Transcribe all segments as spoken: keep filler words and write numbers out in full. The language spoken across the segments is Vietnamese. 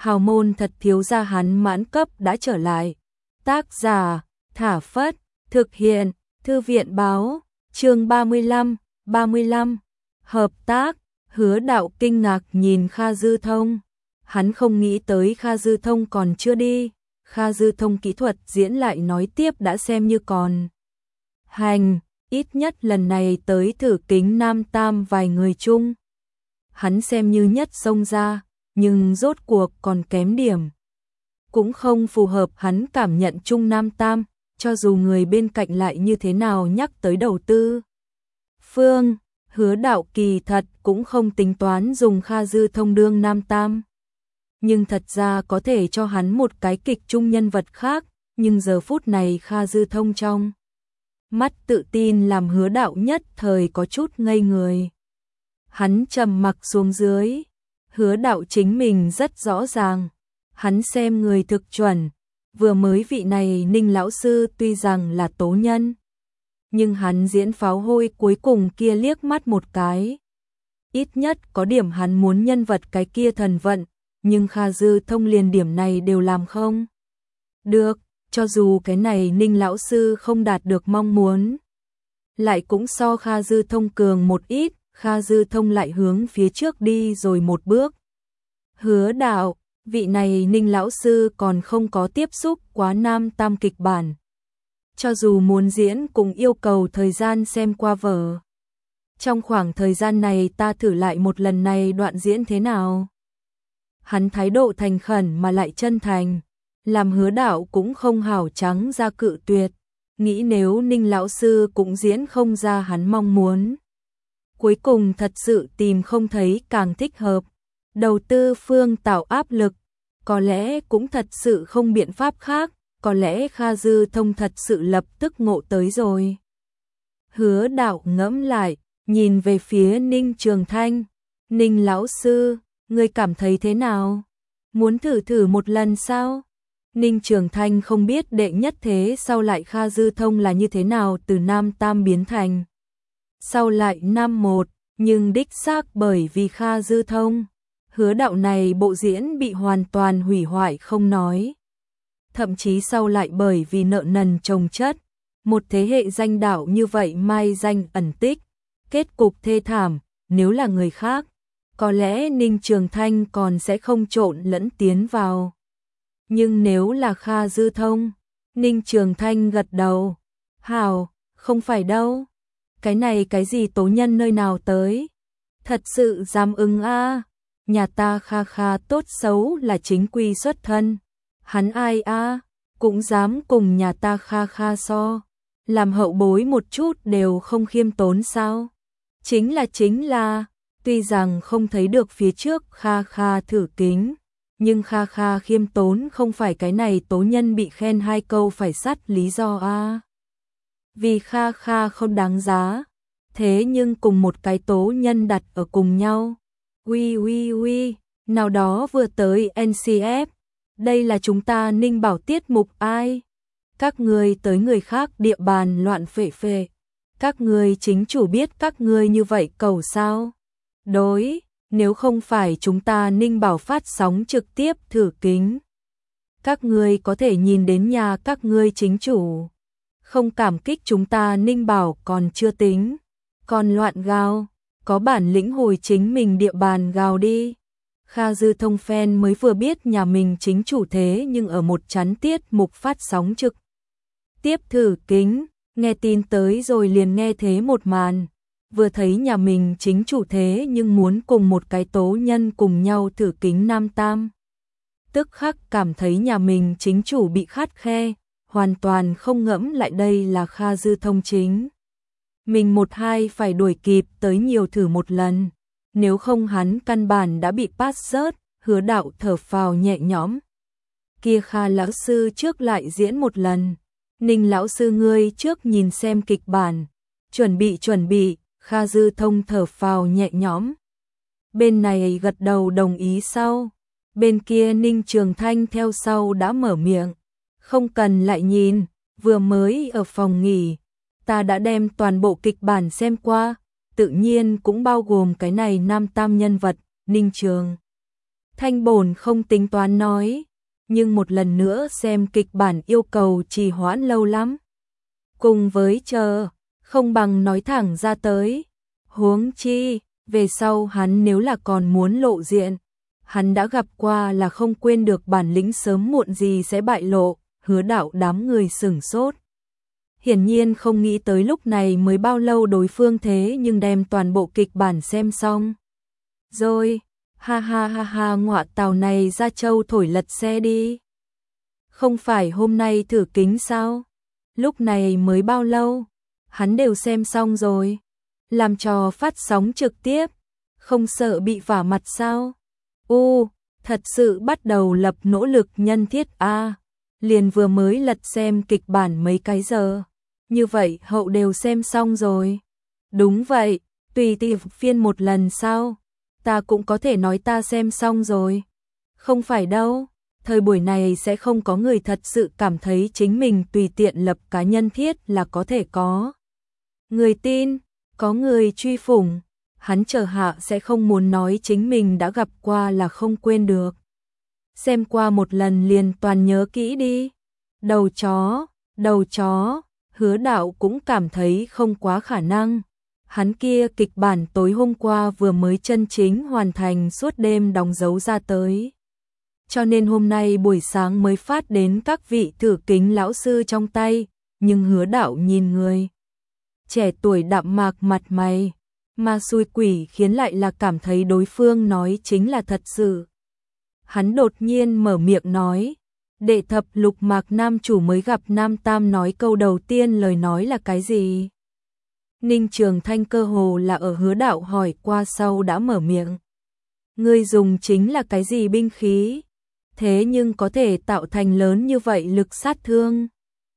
hào môn thật thiếu gia hắn mãn cấp đã trở lại. Tác giả, Thả Phất, thực hiện, Thư viện báo, chương ba mươi lăm, ba mươi lăm, hợp tác, Hứa Đạo kinh ngạc nhìn Kha Dư Thông. Hắn không nghĩ tới Kha Dư Thông còn chưa đi, Kha Dư Thông kỹ thuật diễn lại nói tiếp đã xem như còn hành, ít nhất lần này tới thử kính Nam Tam vài người chung. Hắn xem như nhất xông ra, nhưng rốt cuộc còn kém điểm. Cũng không phù hợp hắn cảm nhận chung Nam Tam, cho dù người bên cạnh lại như thế nào nhắc tới đầu tư. Phương, Hứa Đạo kỳ thật cũng không tính toán dùng Kha Dư Thông đương Nam Tam. Nhưng thật ra có thể cho hắn một cái kịch chung nhân vật khác, nhưng giờ phút này Kha Dư Thông trong mắt tự tin làm Hứa Đạo nhất thời có chút ngây người. Hắn trầm mặc xuống dưới, Hứa Đạo chính mình rất rõ ràng, hắn xem người thực chuẩn, vừa mới vị này Ninh lão sư tuy rằng là tố nhân, nhưng hắn diễn pháo hôi cuối cùng kia liếc mắt một cái. Ít nhất có điểm hắn muốn nhân vật cái kia thần vận, nhưng Kha Dư Thông liền điểm này đều làm không được, cho dù cái này Ninh lão sư không đạt được mong muốn, lại cũng so Kha Dư Thông cường một ít. Kha Dư Thông lại hướng phía trước đi rồi một bước. Hứa Đạo, vị này Ninh lão sư còn không có tiếp xúc quá Nam Tam kịch bản. Cho dù muốn diễn cũng yêu cầu thời gian xem qua vở. Trong khoảng thời gian này ta thử lại một lần này đoạn diễn thế nào. Hắn thái độ thành khẩn mà lại chân thành, làm Hứa Đạo cũng không hảo trắng ra cự tuyệt, nghĩ nếu Ninh lão sư cũng diễn không ra hắn mong muốn. Cuối cùng thật sự tìm không thấy càng thích hợp. Đầu tư phương tạo áp lực, có lẽ cũng thật sự không biện pháp khác, có lẽ Kha Dư Thông thật sự lập tức ngộ tới rồi. Hứa Đạo ngẫm lại, nhìn về phía Ninh Trường Thanh. Ninh lão sư, ngươi cảm thấy thế nào? Muốn thử thử một lần sao? Ninh Trường Thanh không biết đệ nhất thế sau lại Kha Dư Thông là như thế nào từ Nam Tam biến thành sau lại Nam Một, nhưng đích xác bởi vì Kha Dư Thông, Hứa Đạo này bộ diễn bị hoàn toàn hủy hoại không nói. Thậm chí sau lại bởi vì nợ nần chồng chất, một thế hệ danh đạo như vậy mai danh ẩn tích, kết cục thê thảm, nếu là người khác, có lẽ Ninh Trường Thanh còn sẽ không trộn lẫn tiến vào. Nhưng nếu là Kha Dư Thông, Ninh Trường Thanh gật đầu, hảo, không phải đâu. Cái này cái gì tố nhân nơi nào tới? Thật sự dám ứng a? Nhà ta Kha Kha tốt xấu là chính quy xuất thân. Hắn ai a? Cũng dám cùng nhà ta Kha Kha so. Làm hậu bối một chút đều không khiêm tốn sao? Chính là chính là, tuy rằng không thấy được phía trước Kha Kha thử kính, nhưng Kha Kha khiêm tốn không phải cái này tố nhân bị khen hai câu phải sắt lý do a. Vì Kha Kha không đáng giá, thế nhưng cùng một cái tố nhân đặt ở cùng nhau. Ui ui ui, nào đó vừa tới en xê ép, đây là chúng ta Ninh Bảo tiết mục ai? Các người tới người khác địa bàn loạn phệ phệ, các người chính chủ biết các người như vậy cầu sao? Đối, nếu không phải chúng ta Ninh Bảo phát sóng trực tiếp thử kính, các người có thể nhìn đến nhà các người chính chủ. Không cảm kích chúng ta Ninh Bảo còn chưa tính, còn loạn gào, có bản lĩnh hồi chính mình địa bàn gào đi. Kha Dư Thông fan mới vừa biết nhà mình chính chủ thế nhưng ở một chắn tiết mục phát sóng trực tiếp thử kính, nghe tin tới rồi liền nghe thế một màn, vừa thấy nhà mình chính chủ thế nhưng muốn cùng một cái tố nhân cùng nhau thử kính Nam Tam. Tức khắc cảm thấy nhà mình chính chủ bị khắt khe, hoàn toàn không ngẫm lại đây là Kha Dư Thông chính. Mình một hai phải đuổi kịp tới nhiều thử một lần, nếu không hắn căn bản đã bị pass rớt. Hứa Đạo thở phào nhẹ nhõm. Kia Kha lão sư trước lại diễn một lần, Ninh lão sư ngươi trước nhìn xem kịch bản, chuẩn bị chuẩn bị. Kha Dư Thông thở phào nhẹ nhõm. Bên này gật đầu đồng ý sau, bên kia Ninh Trường Thanh theo sau đã mở miệng. Không cần lại nhìn, vừa mới ở phòng nghỉ, ta đã đem toàn bộ kịch bản xem qua, tự nhiên cũng bao gồm cái này Nam Tam nhân vật, Ninh Trường Thanh Bồn không tính toán nói, nhưng một lần nữa xem kịch bản yêu cầu trì hoãn lâu lắm. Cùng với chờ, không bằng nói thẳng ra tới. Huống chi, về sau hắn nếu là còn muốn lộ diện, hắn đã gặp qua là không quên được bản lĩnh sớm muộn gì sẽ bại lộ. Hứa Đạo đám người sửng sốt. Hiển nhiên không nghĩ tới lúc này mới bao lâu đối phương thế nhưng đem toàn bộ kịch bản xem xong. Rồi, ha ha ha ha, ngọa tào này ra châu thổi lật xe đi. Không phải hôm nay thử kính sao? Lúc này mới bao lâu? Hắn đều xem xong rồi. Làm trò phát sóng trực tiếp, không sợ bị vả mặt sao? U, thật sự bắt đầu lập nỗ lực nhân thiết a. À, liền vừa mới lật xem kịch bản mấy cái giờ. Như vậy hậu đều xem xong rồi. Đúng vậy, tùy tiện phiên một lần sao? Ta cũng có thể nói ta xem xong rồi. Không phải đâu, thời buổi này sẽ không có người thật sự cảm thấy chính mình tùy tiện lập cá nhân thiết là có thể có người tin, có người truy phủng. Hắn chờ hạ sẽ không muốn nói chính mình đã gặp qua là không quên được. Xem qua một lần liền toàn nhớ kỹ đi. Đầu chó, đầu chó, Hứa Đạo cũng cảm thấy không quá khả năng. Hắn kia kịch bản tối hôm qua vừa mới chân chính hoàn thành, suốt đêm đóng dấu ra tới. Cho nên hôm nay buổi sáng mới phát đến các vị thử kính lão sư trong tay, nhưng Hứa Đạo nhìn người trẻ tuổi đạm mạc mặt mày, mà xui quỷ khiến lại là cảm thấy đối phương nói chính là thật sự. Hắn đột nhiên mở miệng nói, đệ thập lục mạc nam chủ mới gặp Nam Tam nói câu đầu tiên lời nói là cái gì? Ninh Trường Thanh cơ hồ là ở Hứa Đạo hỏi qua sau đã mở miệng. Ngươi dùng chính là cái gì binh khí? Thế nhưng có thể tạo thành lớn như vậy lực sát thương.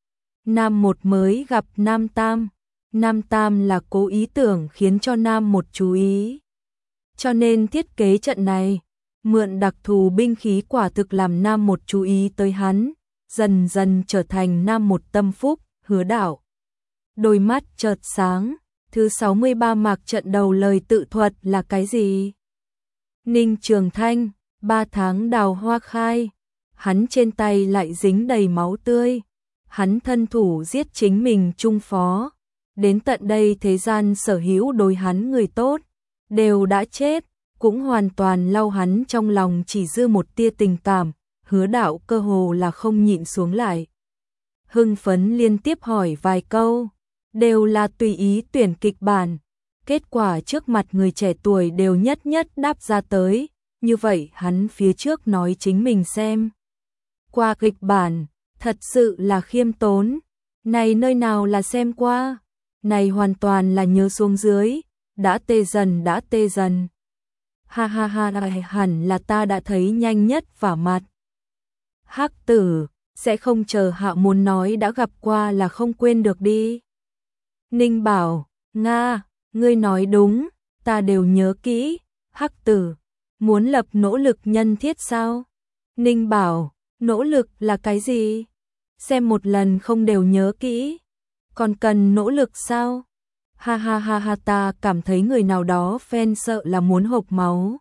Nam một mới gặp Nam Tam. Nam Tam là cố ý tưởng khiến cho Nam một chú ý. Cho nên thiết kế trận này, mượn đặc thù binh khí quả thực làm Nam một chú ý tới hắn, dần dần trở thành Nam một tâm phúc. Hứa Đạo đôi mắt chợt sáng. Thứ sáu mươi ba mạc trận đầu lời tự thuật là cái gì? Ninh Trường Thanh, ba tháng đào hoa khai. Hắn trên tay lại dính đầy máu tươi. Hắn thân thủ giết chính mình trung phó. Đến tận đây thế gian sở hữu đối hắn người tốt đều đã chết, cũng hoàn toàn lau hắn trong lòng chỉ dư một tia tình cảm. Hứa Đạo cơ hồ là không nhịn xuống lại. Hưng phấn liên tiếp hỏi vài câu, đều là tùy ý tuyển kịch bản. Kết quả trước mặt người trẻ tuổi đều nhất nhất đáp ra tới, như vậy hắn phía trước nói chính mình xem qua kịch bản, thật sự là khiêm tốn. Này nơi nào là xem qua, này hoàn toàn là nhớ xuống dưới, đã tê dần đã tê dần. Ha ha ha, hẳn là ta đã thấy nhanh nhất vả mặt. Hắc tử, sẽ không chờ Hạ muốn nói đã gặp qua là không quên được đi. Ninh bảo, Nga, ngươi nói đúng, ta đều nhớ kỹ. Hắc tử, muốn lập nỗ lực nhân thiết sao? Ninh bảo, nỗ lực là cái gì? Xem một lần không đều nhớ kỹ, còn cần nỗ lực sao? Ha ha ha ha, ta cảm thấy người nào đó fan sợ là muốn hộc máu.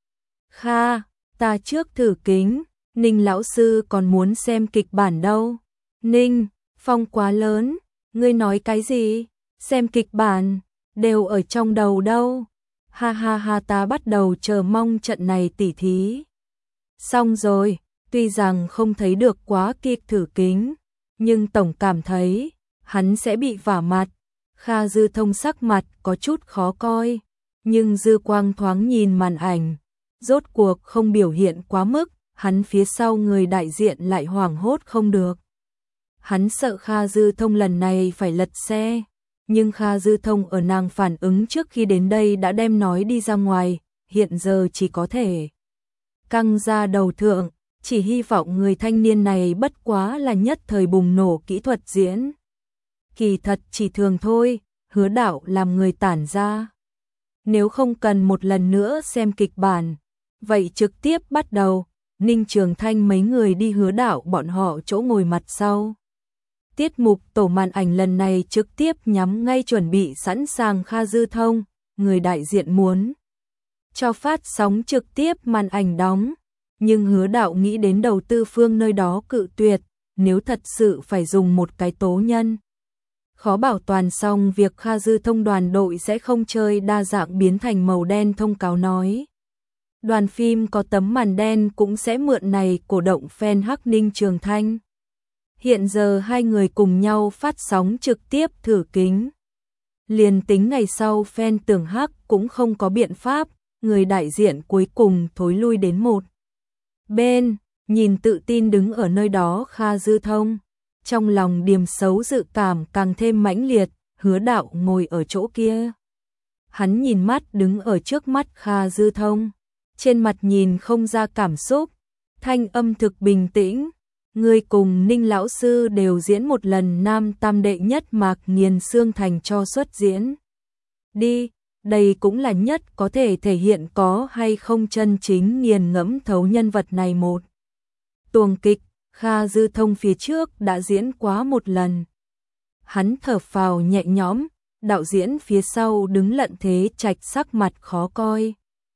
Kha, ta trước thử kính, Ninh lão sư còn muốn xem kịch bản đâu. Ninh, phong quá lớn, ngươi nói cái gì? Xem kịch bản, đều ở trong đầu đâu. Ha ha ha, ta bắt đầu chờ mong trận này tỉ thí. Xong rồi, tuy rằng không thấy được quá kịp thử kính, nhưng tổng cảm thấy hắn sẽ bị vả mặt. Kha Dư Thông sắc mặt có chút khó coi, nhưng dư quang thoáng nhìn màn ảnh, rốt cuộc không biểu hiện quá mức, hắn phía sau người đại diện lại hoảng hốt không được. Hắn sợ Kha Dư Thông lần này phải lật xe, nhưng Kha Dư Thông ở nàng phản ứng trước khi đến đây đã đem nói đi ra ngoài, hiện giờ chỉ có thể căng ra đầu thượng, chỉ hy vọng người thanh niên này bất quá là nhất thời bùng nổ kỹ thuật diễn. Kỳ thật chỉ thường thôi, Hứa Đạo làm người tản ra. Nếu không cần một lần nữa xem kịch bản, vậy trực tiếp bắt đầu. Ninh Trường Thanh mấy người đi Hứa Đạo bọn họ chỗ ngồi mặt sau. Tiết mục tổ màn ảnh lần này trực tiếp nhắm ngay chuẩn bị sẵn sàng Kha Dư Thông, người đại diện muốn cho phát sóng trực tiếp màn ảnh đóng, Nhưng Hứa Đạo nghĩ đến đầu tư phương nơi đó cự tuyệt, nếu thật sự phải dùng một cái tố nhân. Khó bảo toàn xong việc Kha Dư Thông đoàn đội sẽ không chơi đa dạng biến thành màu đen thông cáo nói. Đoàn phim có tấm màn đen cũng sẽ mượn này cổ động fan Hắc Ninh Trường Thanh. Hiện giờ hai người cùng nhau phát sóng trực tiếp thử kính. Liền tính ngày sau fan tưởng Hắc cũng không có biện pháp, người đại diện cuối cùng thối lui đến một bên, nhìn tự tin đứng ở nơi đó Kha Dư Thông. Trong lòng điềm xấu dự cảm càng thêm mãnh liệt, Hứa Đạo ngồi ở chỗ kia. Hắn nhìn mắt đứng ở trước mắt Kha Dư Thông, trên mặt nhìn không ra cảm xúc, thanh âm thực bình tĩnh. Ngươi cùng Ninh lão sư đều diễn một lần nam tam đệ nhất Mạc Nghiền Xương Thành cho xuất diễn. Đi, đây cũng là nhất có thể thể hiện có hay không chân chính nghiền ngẫm thấu nhân vật này một. Tuồng kịch, Kha Dư Thông phía trước đã diễn quá một lần. Hắn thở phào nhẹ nhõm, đạo diễn phía sau đứng Lận Thế Trạch sắc mặt khó coi.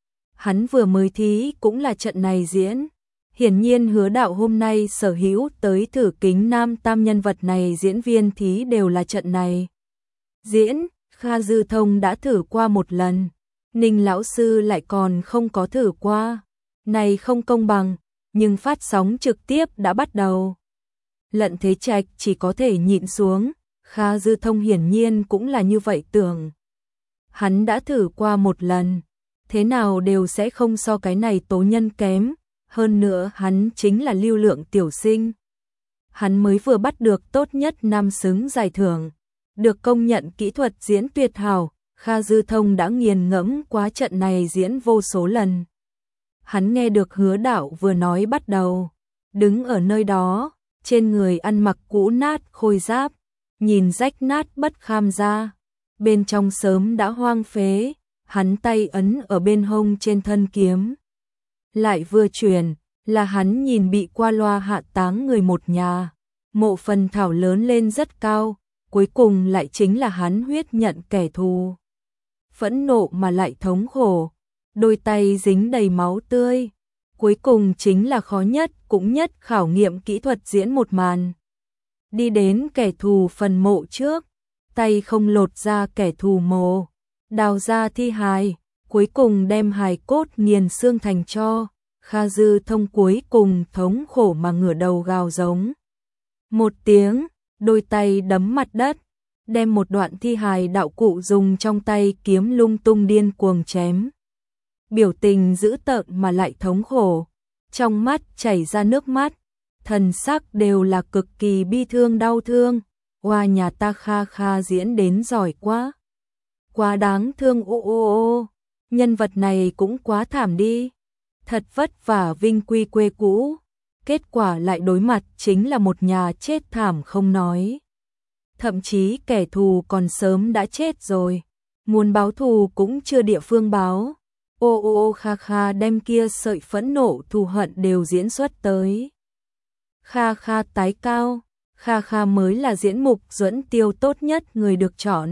Hắn vừa mới thí cũng là trận này diễn. Hiển nhiên Hứa Đạo hôm nay sở hữu tới thử kính nam tam nhân vật này diễn viên thí đều là trận này. Diễn, Kha Dư Thông đã thử qua một lần, Ninh lão sư lại còn không có thử qua. Này không công bằng, nhưng phát sóng trực tiếp đã bắt đầu. Lận Thế Trạch chỉ có thể nhịn xuống, Kha Dư Thông hiển nhiên cũng là như vậy tưởng. Hắn đã thử qua một lần, thế nào đều sẽ không so cái này tố nhân kém. Hơn nữa hắn chính là lưu lượng tiểu sinh. Hắn mới vừa bắt được tốt nhất nam xứng giải thưởng, được công nhận kỹ thuật diễn tuyệt hảo. Kha Dư Thông đã nghiền ngẫm quá trận này diễn vô số lần. Hắn nghe được Hứa Đạo vừa nói bắt đầu, đứng ở nơi đó, trên người ăn mặc cũ nát khôi giáp, nhìn rách nát bất kham ra, bên trong sớm đã hoang phế, hắn tay ấn ở bên hông trên thân kiếm. Lại vừa chuyển, là hắn nhìn bị qua loa hạ táng người một nhà, mộ phần thảo lớn lên rất cao, cuối cùng lại chính là hắn huyết nhận kẻ thù. Phẫn nộ mà lại thống khổ, đôi tay dính đầy máu tươi, cuối cùng chính là khó nhất cũng nhất khảo nghiệm kỹ thuật diễn một màn. Đi đến kẻ thù phần mộ trước, tay không lột ra kẻ thù mồ, đào ra thi hài. Cuối cùng đem hài cốt nghiền xương thành tro. Kha Dư Thông cuối cùng thống khổ mà ngửa đầu gào giống. Một tiếng, đôi tay đấm mặt đất, đem một đoạn thi hài đạo cụ dùng trong tay kiếm lung tung điên cuồng chém. Biểu tình dữ tợn mà lại thống khổ, trong mắt chảy ra nước mắt, thần sắc đều là cực kỳ bi thương đau thương. Oa nhà ta Kha Kha diễn đến giỏi quá. Quá đáng thương ô ô ô. Nhân vật này cũng quá thảm đi. Thật vất vả vinh quy quê cũ, kết quả lại đối mặt chính là một nhà chết thảm không nói. Thậm chí kẻ thù còn sớm đã chết rồi, muốn báo thù cũng chưa địa phương báo. Ô ô ô Kha Kha đem kia sợi phẫn nộ thù hận đều diễn xuất tới. Kha Kha tái cao, Kha Kha mới là diễn mục Duẫn Tiêu tốt nhất người được chọn.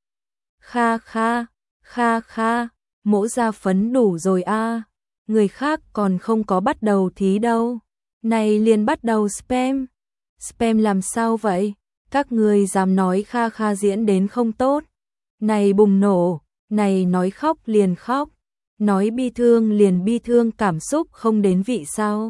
Kha Kha, Kha Kha. Mỗ ra phấn đủ rồi a, à. Người khác còn không có bắt đầu thí đâu. Này liền bắt đầu spam. Spam làm sao vậy? Các người dám nói Kha Kha diễn đến không tốt. Này bùng nổ, này nói khóc liền khóc, nói bi thương liền bi thương, cảm xúc không đến vị sao.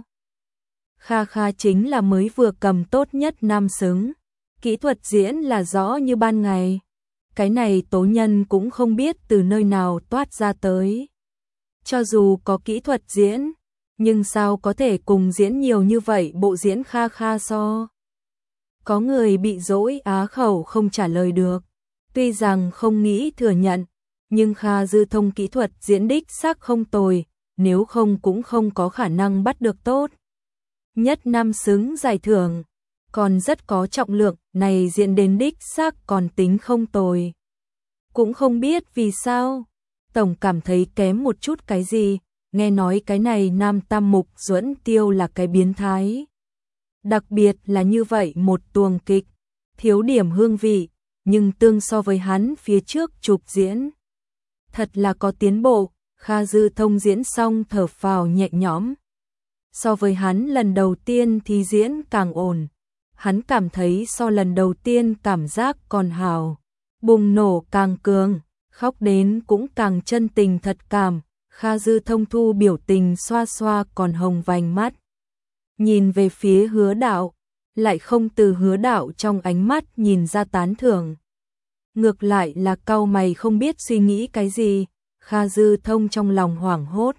Kha Kha chính là mới vừa cầm tốt nhất nam xứng. Kỹ thuật diễn là rõ như ban ngày. Cái này tố nhân cũng không biết từ nơi nào toát ra tới. Cho dù có kỹ thuật diễn, nhưng sao có thể cùng diễn nhiều như vậy bộ diễn Kha Kha so. Có người bị dỗi á khẩu không trả lời được. Tuy rằng không nghĩ thừa nhận, nhưng Kha Dư Thông kỹ thuật diễn đích xác không tồi, nếu không cũng không có khả năng bắt được tốt nhất nam xứng giải thưởng. Còn rất có trọng lượng, này diễn đến đích xác còn tính không tồi. Cũng không biết vì sao, tổng cảm thấy kém một chút cái gì, nghe nói cái này nam tam mục Duẫn Tiêu là cái biến thái. Đặc biệt là như vậy một tuồng kịch, thiếu điểm hương vị, nhưng tương so với hắn phía trước chụp diễn. Thật là có tiến bộ, Kha Dư Thông diễn xong thở phào nhẹ nhõm. so với hắn lần đầu tiên thì diễn càng ổn. Hắn cảm thấy so lần đầu tiên cảm giác còn hào, bùng nổ càng cường, khóc đến cũng càng chân tình thật cảm. Kha Dư Thông thu biểu tình xoa xoa còn hồng vành mắt. Nhìn về phía Hứa Đạo, lại không từ Hứa Đạo trong ánh mắt nhìn ra tán thưởng. Ngược lại là cau mày không biết suy nghĩ cái gì, Kha Dư Thông trong lòng hoảng hốt.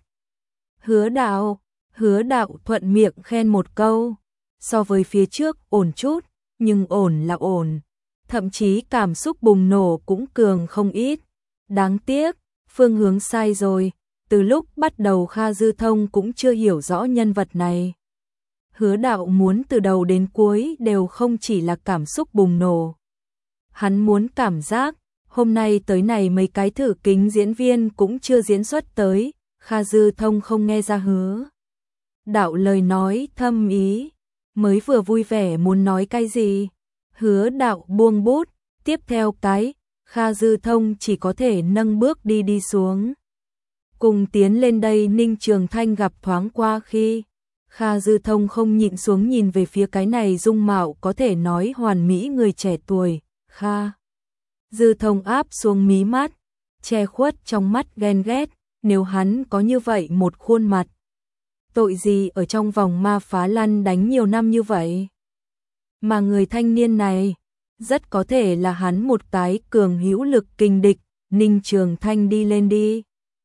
Hứa Đạo, Hứa Đạo thuận miệng khen một câu, so với phía trước ổn chút, nhưng ổn là ổn, thậm chí cảm xúc bùng nổ cũng cường không ít. Đáng tiếc, phương hướng sai rồi, từ lúc bắt đầu Kha Dư Thông cũng chưa hiểu rõ nhân vật này. Hứa Đạo muốn từ đầu đến cuối đều không chỉ là cảm xúc bùng nổ. Hắn muốn cảm giác, hôm nay tới này mấy cái thử kính diễn viên cũng chưa diễn xuất tới, Kha Dư Thông không nghe ra Hứa Đạo lời nói thâm ý, mới vừa vui vẻ muốn nói cái gì. Hứa Đạo buông bút, tiếp theo cái, Kha Dư Thông chỉ có thể nâng bước đi đi xuống. Cùng tiến lên đây Ninh Trường Thanh gặp thoáng qua khi Kha Dư Thông không nhịn xuống nhìn về phía cái này dung mạo có thể nói hoàn mỹ người trẻ tuổi. Kha Dư Thông áp xuống mí mắt, che khuất trong mắt ghen ghét, nếu hắn có như vậy một khuôn mặt, tội gì ở trong vòng ma phá lăn đánh nhiều năm như vậy. Mà người thanh niên này, rất có thể là hắn một cái cường hữu lực kình địch. Ninh Trường Thanh đi lên đi.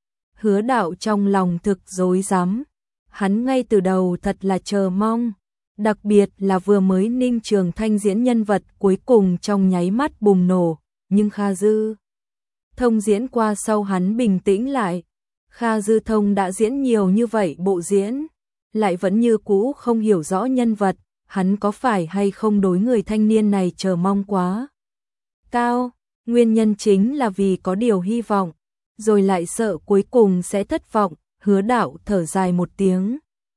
Hứa Đạo trong lòng thực rối rắm, hắn ngay từ đầu thật là chờ mong, đặc biệt là vừa mới Ninh Trường Thanh diễn nhân vật cuối cùng trong nháy mắt bùng nổ, nhưng Kha Dư Thông diễn qua sau hắn bình tĩnh lại. Kha Dư Thông đã diễn nhiều như vậy bộ diễn, lại vẫn như cũ không hiểu rõ nhân vật, hắn có phải hay không đối người thanh niên này chờ mong quá cao, nguyên nhân chính là vì có điều hy vọng, rồi lại sợ cuối cùng sẽ thất vọng. Hứa Đạo thở dài một tiếng,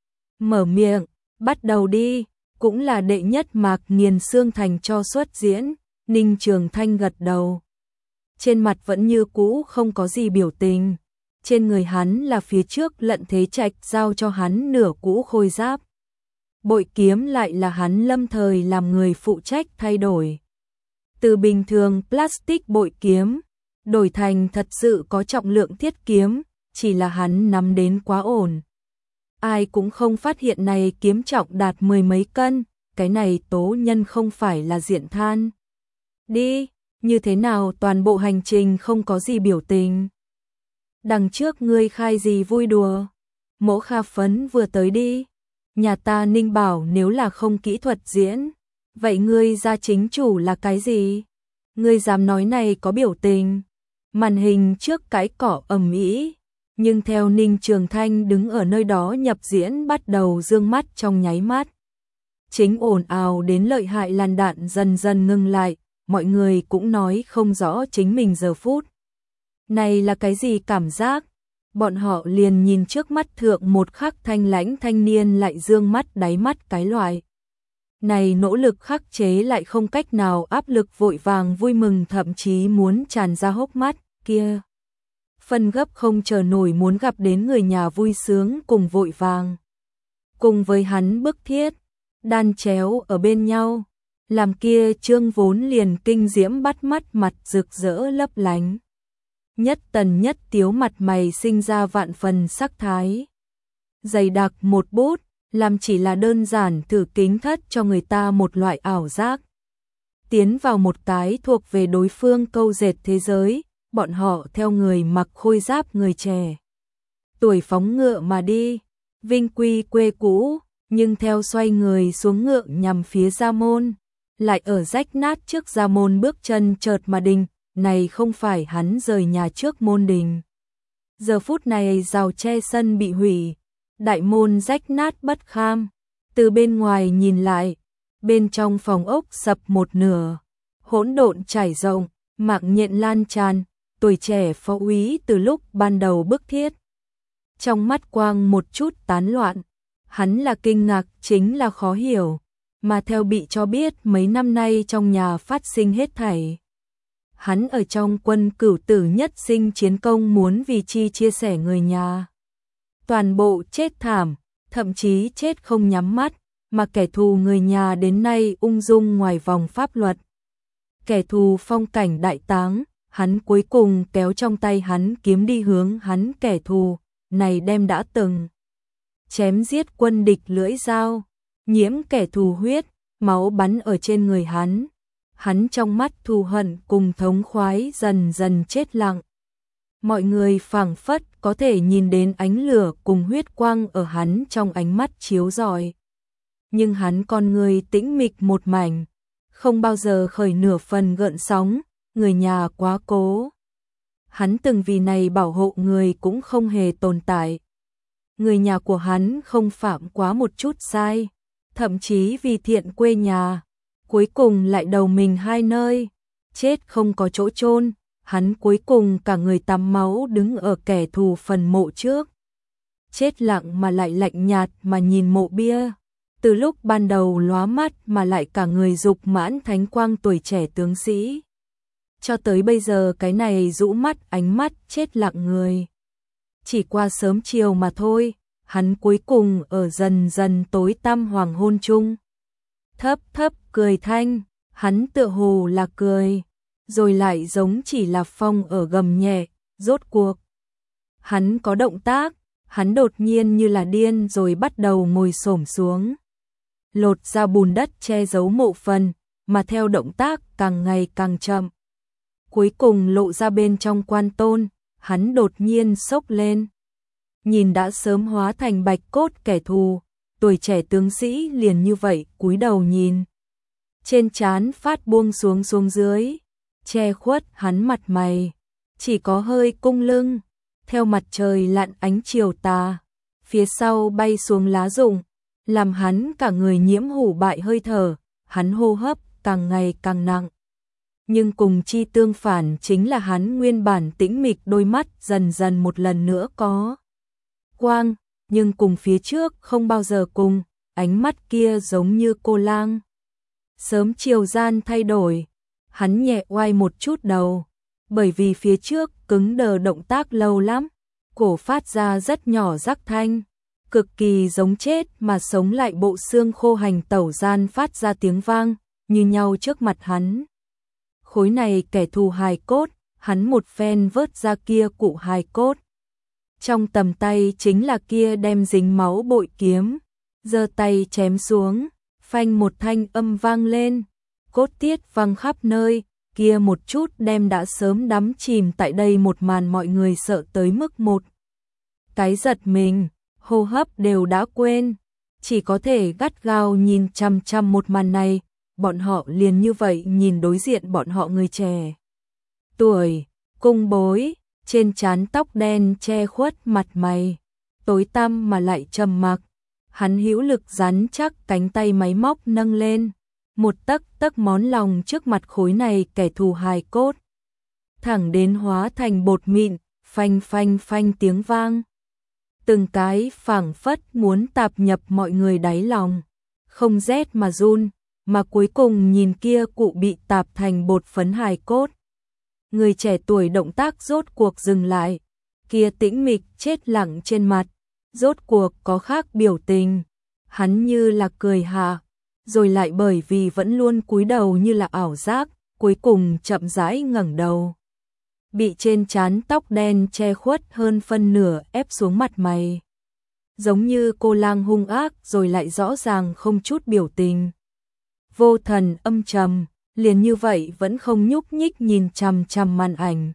mở miệng, bắt đầu đi, cũng là đệ nhất Mạc Nghiền Xương Thành cho xuất diễn. Ninh Trường Thanh gật đầu, trên mặt vẫn như cũ không có gì biểu tình, trên người hắn là phía trước Lận Thế Trạch giao cho hắn nửa cũ khôi giáp. Bội kiếm lại là hắn lâm thời làm người phụ trách thay đổi. Từ bình thường plastic bội kiếm, đổi thành thật sự có trọng lượng thiết kiếm, chỉ là hắn nắm đến quá ổn. Ai cũng không phát hiện này kiếm trọng đạt mười mấy cân, cái này tố nhân không phải là diện than. Đi, như thế nào toàn bộ hành trình không có gì biểu tình. Đằng trước ngươi khai gì vui đùa, Mỗ Kha Phấn vừa tới đi. Nhà ta Ninh bảo nếu là không kỹ thuật diễn, vậy ngươi ra chính chủ là cái gì? Ngươi dám nói này có biểu tình. Màn hình trước cái cỏ ầm ĩ, nhưng theo Ninh Trường Thanh đứng ở nơi đó nhập diễn bắt đầu dương mắt trong nháy mắt. Chính ồn ào đến lợi hại làn đạn dần dần ngừng lại, mọi người cũng nói không rõ chính mình giờ phút này là cái gì cảm giác. Bọn họ liền nhìn trước mắt thượng một khắc thanh lãnh thanh niên lại dương mắt đáy mắt cái loại này nỗ lực khắc chế lại không cách nào áp lực vội vàng vui mừng thậm chí muốn tràn ra hốc mắt kia. Phân gấp không chờ nổi muốn gặp đến người nhà vui sướng cùng vội vàng. Cùng với hắn bức thiết, đan chéo ở bên nhau, làm kia trương vốn liền kinh diễm bắt mắt mặt rực rỡ lấp lánh. Nhất Tần Nhất Tiếu mặt mày sinh ra vạn phần sắc thái. Dày đặc một bút, làm chỉ là đơn giản thử kính thất cho người ta một loại ảo giác. Tiến vào một cái thuộc về đối phương câu dệt thế giới, bọn họ theo người mặc khôi giáp người trẻ. Tuổi phóng ngựa mà đi, vinh quy quê cũ, nhưng theo xoay người xuống ngựa nhằm phía Gia Môn, lại ở rách nát trước Gia Môn bước chân chợt mà đình. Này không phải hắn rời nhà trước môn đình. Giờ phút này rào che sân bị hủy, đại môn rách nát bất kham. Từ bên ngoài nhìn lại, bên trong phòng ốc sập một nửa, hỗn độn trải rộng, mạng nhện lan tràn, tuổi trẻ phó úy từ lúc ban đầu bức thiết. Trong mắt quang một chút tán loạn, hắn là kinh ngạc chính là khó hiểu, mà theo bị cho biết mấy năm nay trong nhà phát sinh hết thảy. Hắn ở trong quân cửu tử nhất sinh chiến công muốn vì chi chia sẻ người nhà. Toàn bộ chết thảm, thậm chí chết không nhắm mắt, mà kẻ thù người nhà đến nay ung dung ngoài vòng pháp luật. Kẻ thù phong cảnh đại táng, hắn cuối cùng kéo trong tay hắn kiếm đi hướng hắn kẻ thù, này đem đã từng chém giết quân địch lưỡi dao, nhiễm kẻ thù huyết, máu bắn ở trên người hắn. Hắn trong mắt thù hận cùng thống khoái dần dần chết lặng. Mọi người phảng phất có thể nhìn đến ánh lửa cùng huyết quang ở hắn trong ánh mắt chiếu rọi. Nhưng hắn con người tĩnh mịch một mảnh, không bao giờ khởi nửa phần gợn sóng, người nhà quá cố. Hắn từng vì này bảo hộ người cũng không hề tồn tại. Người nhà của hắn không phạm quá một chút sai, thậm chí vì thiện quê nhà, cuối cùng lại đầu mình hai nơi, chết không có chỗ chôn. Hắn cuối cùng cả người tắm máu đứng ở kẻ thù phần mộ trước. Chết lặng mà lại lạnh nhạt mà nhìn mộ bia. Từ lúc ban đầu lóa mắt mà lại cả người dục mãn thánh quang tuổi trẻ tướng sĩ. Cho tới bây giờ cái này rũ mắt ánh mắt chết lặng người. Chỉ qua sớm chiều mà thôi, hắn cuối cùng ở dần dần tối tăm hoàng hôn chung. Thấp thấp cười thanh, hắn tựa hồ là cười. Rồi lại giống chỉ là phong ở gầm nhẹ, rốt cuộc. Hắn có động tác, hắn đột nhiên như là điên rồi bắt đầu ngồi xổm xuống. Lột ra bùn đất che giấu mộ phần, mà theo động tác càng ngày càng chậm. Cuối cùng lộ ra bên trong quan tôn, hắn đột nhiên sốc lên. Nhìn đã sớm hóa thành bạch cốt kẻ thù, tuổi trẻ tướng sĩ liền như vậy cúi đầu nhìn. Trên trán phát buông xuống xuống dưới. Che khuất hắn mặt mày, chỉ có hơi cung lưng, theo mặt trời lặn ánh chiều tà, phía sau bay xuống lá rụng, làm hắn cả người nhiễm hủ bại hơi thở, hắn hô hấp càng ngày càng nặng. Nhưng cùng chi tương phản chính là hắn nguyên bản tĩnh mịch đôi mắt dần dần một lần nữa có quang, nhưng cùng phía trước không bao giờ cùng, ánh mắt kia giống như cô lang. Sớm chiều gian thay đổi. Hắn nhẹ oai một chút đầu, bởi vì phía trước cứng đờ động tác lâu lắm, cổ phát ra rất nhỏ rắc thanh, cực kỳ giống chết mà sống lại bộ xương khô hành tẩu gian phát ra tiếng vang, như nhau trước mặt hắn. Khối này kẻ thù hài cốt, hắn một phen vớt ra kia cụ hài cốt. Trong tầm tay chính là kia đem dính máu bội kiếm, giơ tay chém xuống, phanh một thanh âm vang lên. Cốt tiết văng khắp nơi, kia một chút đem đã sớm đắm chìm tại đây một màn mọi người sợ tới mức một. Cái giật mình, hô hấp đều đã quên, chỉ có thể gắt gao nhìn chăm chăm một màn này, bọn họ liền như vậy nhìn đối diện bọn họ người trẻ. Tuổi, cung bối, trên trán tóc đen che khuất mặt mày, tối tăm mà lại trầm mặc, hắn hữu lực rắn chắc cánh tay máy móc nâng lên. Một tấc tấc món lòng trước mặt khối này kẻ thù hài cốt. Thẳng đến hóa thành bột mịn, phanh phanh phanh tiếng vang. Từng cái phảng phất muốn tạp nhập mọi người đáy lòng. Không rét mà run, mà cuối cùng nhìn kia cụ bị tạp thành bột phấn hài cốt. Người trẻ tuổi động tác rốt cuộc dừng lại. Kia tĩnh mịch chết lặng trên mặt. Rốt cuộc có khác biểu tình. Hắn như là cười hạ. Rồi lại bởi vì vẫn luôn cúi đầu như là ảo giác, cuối cùng chậm rãi ngẩng đầu. Bị trên trán tóc đen che khuất hơn phân nửa ép xuống mặt mày. Giống như cô lang hung ác rồi lại rõ ràng không chút biểu tình. Vô thần âm trầm, liền như vậy vẫn không nhúc nhích nhìn chằm chằm màn ảnh.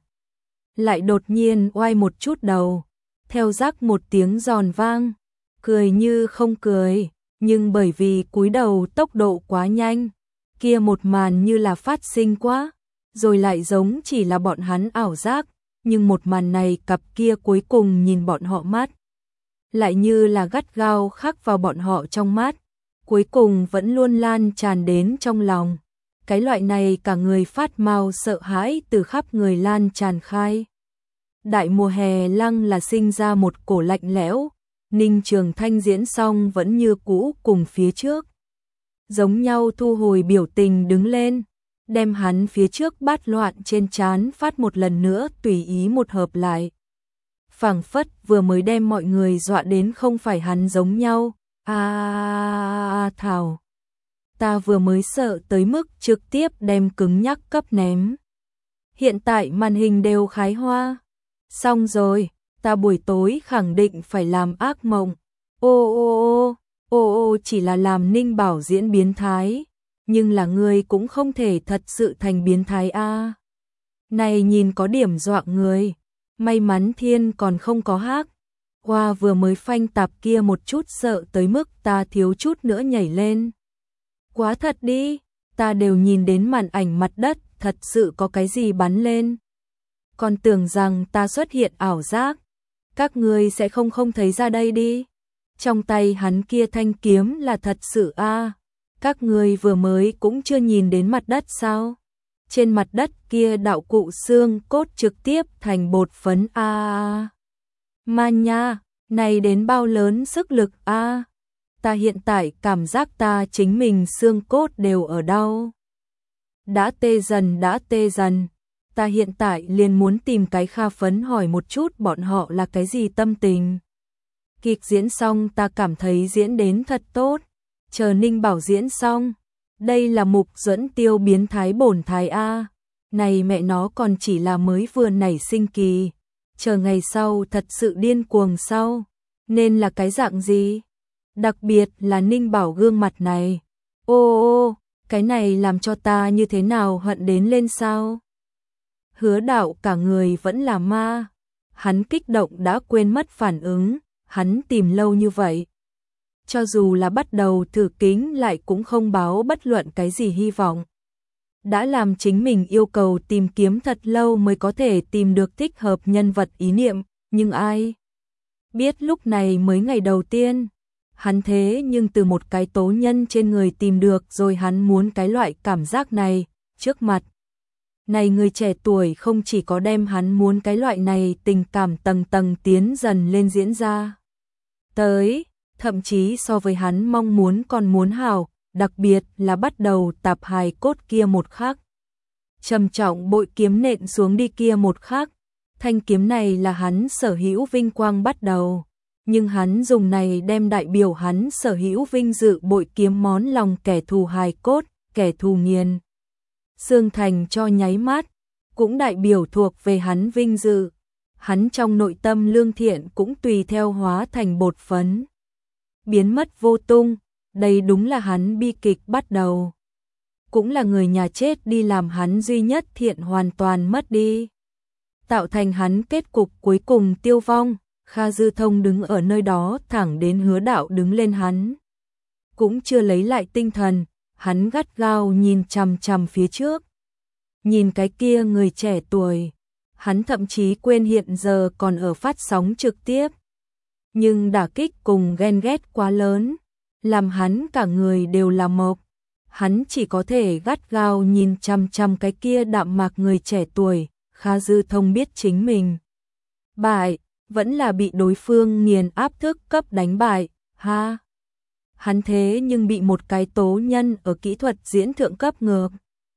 Lại đột nhiên oai một chút đầu, theo rắc một tiếng giòn vang, cười như không cười. Nhưng bởi vì cúi đầu tốc độ quá nhanh, kia một màn như là phát sinh quá, rồi lại giống chỉ là bọn hắn ảo giác, nhưng một màn này cặp kia cuối cùng nhìn bọn họ mắt, lại như là gắt gao khắc vào bọn họ trong mắt, cuối cùng vẫn luôn lan tràn đến trong lòng. Cái loại này cả người phát mau sợ hãi từ khắp người lan tràn khai. Đại mùa hè lăng là sinh ra một cổ lạnh lẽo. Ninh Trường Thanh diễn xong vẫn như cũ cùng phía trước. Giống nhau thu hồi biểu tình đứng lên, đem hắn phía trước bát loạn trên trán phát một lần nữa tùy ý một hợp lại. phảng phất vừa mới đem mọi người dọa đến không phải hắn giống nhau. A à, thảo. Ta vừa mới sợ tới mức trực tiếp đem cứng nhắc cấp ném. Hiện tại màn hình đều khái hoa. Xong rồi, ta buổi tối khẳng định phải làm ác mộng. Ô ô ô, ô ô chỉ là làm Ninh Bảo diễn biến thái. Nhưng là người cũng không thể thật sự thành biến thái a. À. Này nhìn có điểm dọa người. May mắn thiên còn không có hắc. Qua vừa mới phanh tạp kia một chút sợ tới mức ta thiếu chút nữa nhảy lên. Quá thật đi, ta đều nhìn đến màn ảnh mặt đất, thật sự có cái gì bắn lên. Còn tưởng rằng ta xuất hiện ảo giác. Các ngươi sẽ không không thấy ra đây đi. Trong tay hắn kia thanh kiếm là thật sự a. À. Các ngươi vừa mới cũng chưa nhìn đến mặt đất sao? Trên mặt đất kia đạo cụ xương cốt trực tiếp thành bột phấn a. À. Ma nha, này đến bao lớn sức lực a. À. Ta hiện tại cảm giác ta chính mình xương cốt đều ở đau. Đã tê dần đã tê dần. Ta hiện tại liền muốn tìm cái Kha phấn hỏi một chút bọn họ là cái gì tâm tình. Kịch diễn xong ta cảm thấy diễn đến thật tốt. Chờ Ninh Bảo diễn xong. Đây là Mục Duẫn Tiêu biến thái bổn thái A. Này mẹ nó còn chỉ là mới vừa nảy sinh kỳ. Chờ ngày sau thật sự điên cuồng sau. Nên là cái dạng gì? Đặc biệt là Ninh Bảo gương mặt này. Ô ô, cái này làm cho ta như thế nào hận đến lên sao? Hứa Đạo cả người vẫn là ma. Hắn kích động đã quên mất phản ứng. Hắn tìm lâu như vậy. Cho dù là bắt đầu thử kính lại cũng không báo bất luận cái gì hy vọng. Đã làm chính mình yêu cầu tìm kiếm thật lâu mới có thể tìm được thích hợp nhân vật ý niệm. Nhưng ai biết lúc này mới ngày đầu tiên. Hắn thế nhưng từ một cái tố nhân trên người tìm được rồi hắn muốn cái loại cảm giác này, trước mặt. Này người trẻ tuổi không chỉ có đem hắn muốn cái loại này tình cảm tầng tầng tiến dần lên diễn ra. Tới, thậm chí so với hắn mong muốn còn muốn hảo, đặc biệt là bắt đầu tạp hài cốt kia một khắc. Trầm trọng bội kiếm nện xuống đi kia một khắc. Thanh kiếm này là hắn sở hữu vinh quang bắt đầu. Nhưng hắn dùng này đem đại biểu hắn sở hữu vinh dự bội kiếm món lòng kẻ thù hài cốt, kẻ thù nghiền. Xương thành cho nháy mắt, cũng đại biểu thuộc về hắn vinh dự. Hắn trong nội tâm lương thiện cũng tùy theo hóa thành bột phấn. Biến mất vô tung, đây đúng là hắn bi kịch bắt đầu. Cũng là người nhà chết đi làm hắn duy nhất thiện hoàn toàn mất đi. Tạo thành hắn kết cục cuối cùng tiêu vong. Kha Dư Thông đứng ở nơi đó thẳng đến Hứa Đạo đứng lên hắn. Cũng chưa lấy lại tinh thần, hắn gắt gao nhìn chằm chằm phía trước. Nhìn cái kia người trẻ tuổi, hắn thậm chí quên hiện giờ còn ở phát sóng trực tiếp. Nhưng đả kích cùng ghen ghét quá lớn, làm hắn cả người đều là mộc. Hắn chỉ có thể gắt gao nhìn chằm chằm cái kia đạm mạc người trẻ tuổi. Kha Dư Thông biết chính mình bại, vẫn là bị đối phương nghiền áp thức cấp đánh bại, ha. Hắn thế nhưng bị một cái tố nhân ở kỹ thuật diễn thượng cấp ngược.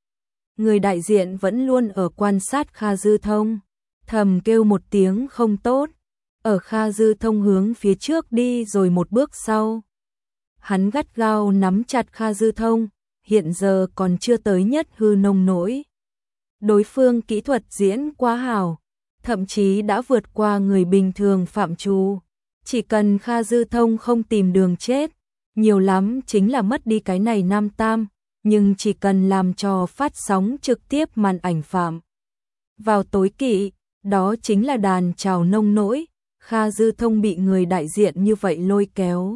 Người đại diện vẫn luôn ở quan sát Kha Dư Thông, thầm kêu một tiếng không tốt, ở Kha Dư Thông hướng phía trước đi rồi một bước sau. Hắn gắt gao nắm chặt Kha Dư Thông, hiện giờ còn chưa tới nhất hư nông nỗi. Đối phương kỹ thuật diễn quá hảo, thậm chí đã vượt qua người bình thường phạm trù. Chỉ cần Kha Dư Thông không tìm đường chết, nhiều lắm chính là mất đi cái này nam tam, nhưng chỉ cần làm cho phát sóng trực tiếp màn ảnh phạm vào tối kỵ, đó chính là đàn chào nông nỗi. Kha Dư Thông bị người đại diện như vậy lôi kéo.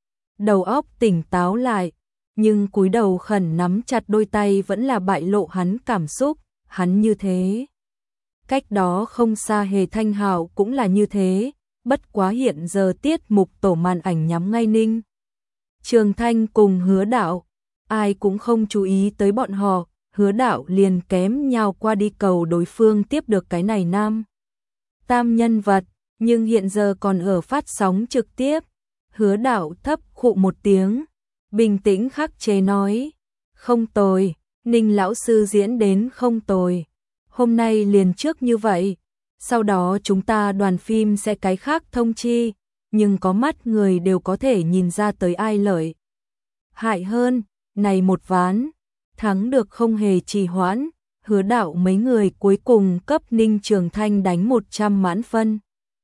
Đầu óc tỉnh táo lại, nhưng cúi đầu khẩn nắm chặt đôi tay vẫn là bại lộ hắn cảm xúc, hắn như thế. Cách đó không xa Hề Thanh Hạo cũng là như thế, bất quá hiện giờ tiết mục tổ màn ảnh nhắm ngay Ninh Trường Thanh cùng Hứa Đạo, ai cũng không chú ý tới bọn họ, Hứa Đạo liền kém nhào qua đi cầu đối phương tiếp được cái này nam tam nhân vật, nhưng hiện giờ còn ở phát sóng trực tiếp. Hứa Đạo thấp khụ một tiếng, bình tĩnh khắc chế nói, không tồi, Ninh lão sư diễn đến không tồi. Hôm nay liền trước như vậy, Sau đó chúng ta đoàn phim sẽ cái khác thông chi, nhưng có mắt người đều có thể nhìn ra tới ai lợi hại hơn, này một ván, thắng được không hề trì hoãn, Hứa Đạo mấy người cuối cùng cấp Ninh Trường Thanh đánh một trăm mãn phân.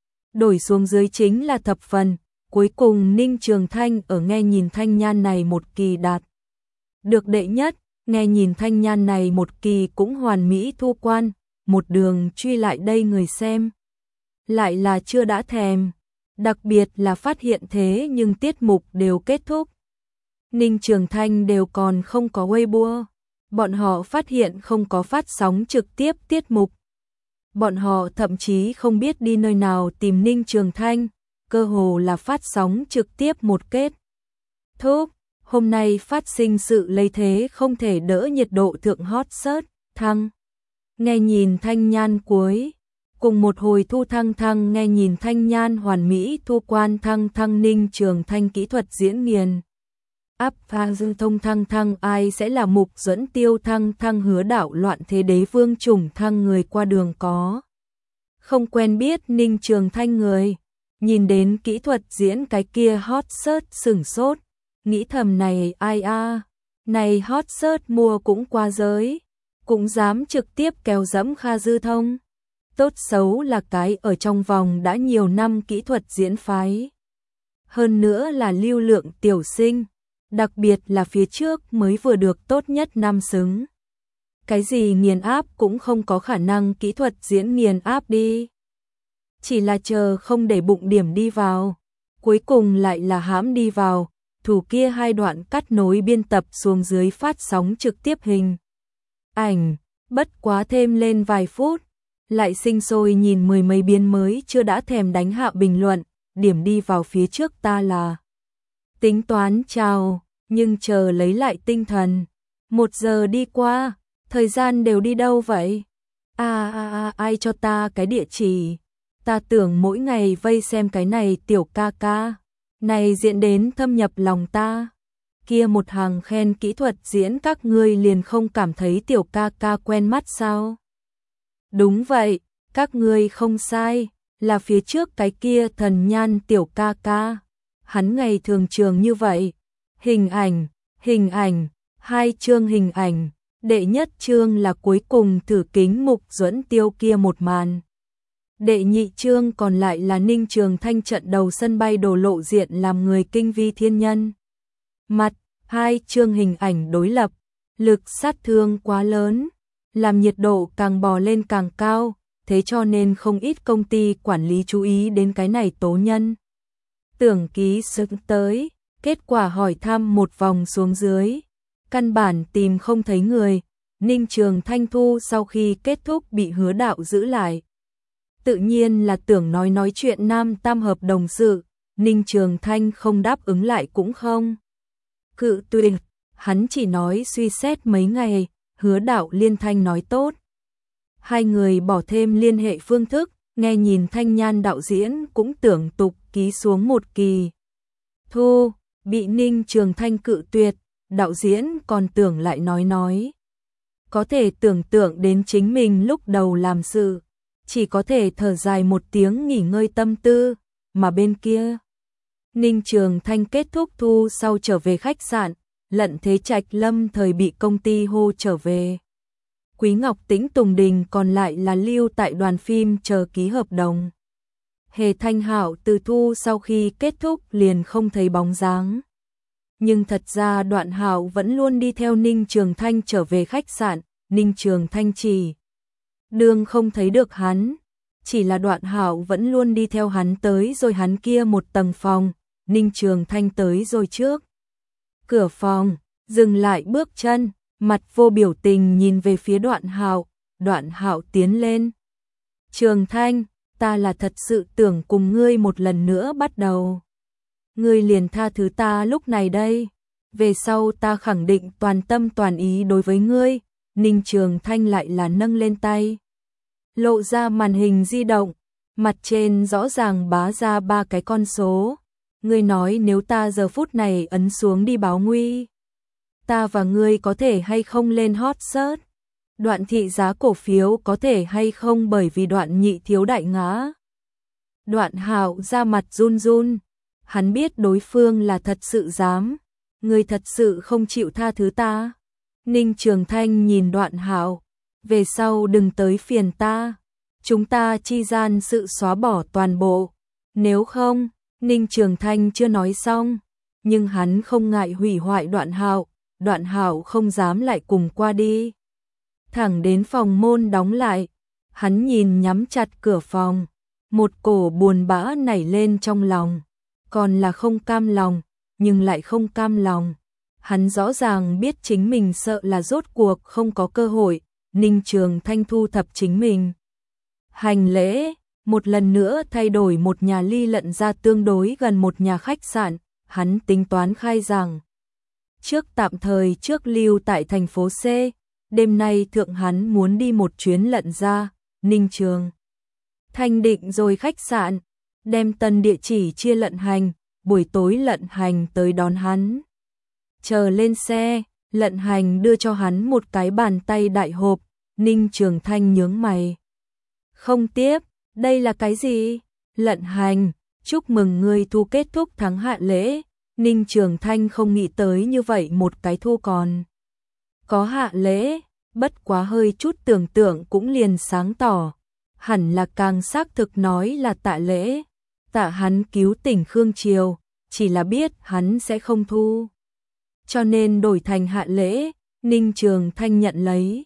Đổi xuống dưới chính là thập phần, cuối cùng Ninh Trường Thanh ở nghe nhìn thanh nhan này một kỳ đạt được đệ nhất, nghe nhìn thanh nhan này một kỳ cũng hoàn mỹ thu quan, một đường truy lại đây người xem. Lại là chưa đã thèm, đặc biệt là phát hiện thế nhưng tiết mục đều kết thúc. Ninh Trường Thanh đều còn không có Weibo, bọn họ phát hiện không có phát sóng trực tiếp tiết mục. Bọn họ thậm chí không biết đi nơi nào tìm Ninh Trường Thanh, cơ hồ là phát sóng trực tiếp một kết thúc. Hôm nay phát sinh sự lấy thế không thể đỡ nhiệt độ thượng hot search, thăng. Nghe nhìn thanh nhan cuối, cùng một hồi thu thăng thăng nghe nhìn thanh nhan hoàn mỹ thu quan thăng thăng Ninh Trường Thanh kỹ thuật diễn nghiền. Áp pha dư thông thăng thăng ai sẽ là Mục Duẫn Tiêu thăng thăng Hứa Đạo loạn thế đế vương trùng thăng người qua đường có. Không quen biết Ninh Trường Thanh người, nhìn đến kỹ thuật diễn cái kia hot search sửng sốt, nghĩ thầm này ai a, này hot search mua cũng qua giới, cũng dám trực tiếp kéo dẫm Kha Dư Thông. Tốt xấu là cái ở trong vòng đã nhiều năm kỹ thuật diễn phái. Hơn nữa là lưu lượng tiểu sinh, đặc biệt là phía trước mới vừa được tốt nhất năm xứng. Cái gì nghiền áp cũng không có khả năng kỹ thuật diễn nghiền áp đi. Chỉ là chờ không để bụng điểm đi vào, cuối cùng lại là hãm đi vào, thủ kia hai đoạn cắt nối biên tập xuống dưới phát sóng trực tiếp hình. Ảnh, bất quá thêm lên vài phút, lại sinh sôi nhìn mười mấy biến mới chưa đã thèm đánh hạ bình luận, điểm đi vào phía trước ta là tính toán chào, nhưng chờ lấy lại tinh thần. Một giờ đi qua, thời gian đều đi đâu vậy? À, à, à ai cho ta cái địa chỉ? Ta tưởng mỗi ngày vây xem cái này tiểu ca ca, này diễn đến thâm nhập lòng ta. Kia một hàng khen kỹ thuật diễn các ngươi liền không cảm thấy tiểu ca ca quen mắt sao? Đúng vậy, các ngươi không sai, là phía trước cái kia thần nhan tiểu ca ca. Hắn ngày thường trường như vậy, hình ảnh, hình ảnh, hai chương hình ảnh, đệ nhất chương là cuối cùng thử kính Mục Duẫn Tiêu kia một màn. Đệ nhị chương còn lại là Ninh Trường Thanh trận đầu sân bay đổ lộ diện làm người kinh vi thiên nhân. Mặt, hai chương hình ảnh đối lập, lực sát thương quá lớn, làm nhiệt độ càng bò lên càng cao, thế cho nên không ít công ty quản lý chú ý đến cái này tố nhân. Tưởng ký sức tới, kết quả hỏi thăm một vòng xuống dưới, căn bản tìm không thấy người, Ninh Trường Thanh thu sau khi kết thúc bị Hứa Đạo giữ lại. Tự nhiên là tưởng nói nói chuyện nam tam hợp đồng sự, Ninh Trường Thanh không đáp ứng lại cũng không cự tuyệt, hắn chỉ nói suy xét mấy ngày, Hứa Đạo liên thanh nói tốt. Hai người bỏ thêm liên hệ phương thức, nghe nhìn thanh nhan đạo diễn cũng tưởng tục ký xuống một kỳ. Thu, bị Ninh Trường Thanh cự tuyệt, đạo diễn còn tưởng lại nói nói. Có thể tưởng tượng đến chính mình lúc đầu làm sự, chỉ có thể thở dài một tiếng nghỉ ngơi tâm tư, mà bên kia. Ninh Trường Thanh kết thúc thu sau trở về khách sạn, Lận Thế Trạch lâm thời bị công ty hô trở về. Quý Ngọc Tĩnh Tùng Đình còn lại là lưu tại đoàn phim chờ ký hợp đồng. Hề Thanh Hạo từ thu sau khi kết thúc liền không thấy bóng dáng. Nhưng thật ra Đoạn Hạo vẫn luôn đi theo Ninh Trường Thanh trở về khách sạn, Ninh Trường Thanh chỉ đường không thấy được hắn, chỉ là Đoạn Hạo vẫn luôn đi theo hắn tới rồi hắn kia một tầng phòng, Ninh Trường Thanh tới rồi trước. Cửa phòng, dừng lại bước chân, mặt vô biểu tình nhìn về phía Đoạn Hạo, Đoạn Hạo tiến lên. Trường Thanh, ta là thật sự tưởng cùng ngươi một lần nữa bắt đầu. Ngươi liền tha thứ ta lúc này đây, về sau ta khẳng định toàn tâm toàn ý đối với ngươi. Ninh Trường Thanh lại là nâng lên tay, lộ ra màn hình di động, mặt trên rõ ràng bá ra ba cái con số. Ngươi nói nếu ta giờ phút này ấn xuống đi báo nguy, ta và ngươi có thể hay không lên hot search? Đoạn thị giá cổ phiếu có thể hay không bởi vì Đoạn nhị thiếu đại ngã. Đoạn Hạo ra mặt run run, hắn biết đối phương là thật sự dám, người thật sự không chịu tha thứ ta. Ninh Trường Thanh nhìn Đoạn Hạo, về sau đừng tới phiền ta, chúng ta chi gian sự xóa bỏ toàn bộ, nếu không, Ninh Trường Thanh chưa nói xong, nhưng hắn không ngại hủy hoại Đoạn Hạo, Đoạn Hạo không dám lại cùng qua đi. Thẳng đến phòng môn đóng lại, hắn nhìn nhắm chặt cửa phòng, một cổ buồn bã nảy lên trong lòng, còn là không cam lòng, nhưng lại không cam lòng. Hắn rõ ràng biết chính mình sợ là rốt cuộc không có cơ hội, Ninh Trường Thanh thu thập chính mình. Hành lễ, một lần nữa thay đổi một nhà ly lận ra tương đối gần một nhà khách sạn, hắn tính toán khai rằng. Trước tạm thời trước lưu tại thành phố C, đêm nay thượng hắn muốn đi một chuyến lận ra, Ninh Trường Thanh định rồi khách sạn, đem tân địa chỉ chia lận hành, buổi tối lận hành tới đón hắn. Chờ lên xe, lận hành đưa cho hắn một cái bàn tay đại hộp, Ninh Trường Thanh nhướng mày. Không tiếp, đây là cái gì? Lận hành, chúc mừng ngươi thu kết thúc thắng hạ lễ. Ninh Trường Thanh không nghĩ tới như vậy một cái thu còn có hạ lễ, bất quá hơi chút tưởng tượng cũng liền sáng tỏ. Hẳn là càng xác thực nói là tạ lễ, tạ hắn cứu tỉnh Khương Triều, chỉ là biết hắn sẽ không thu. Cho nên đổi thành hạ lễ, Ninh Trường Thanh nhận lấy.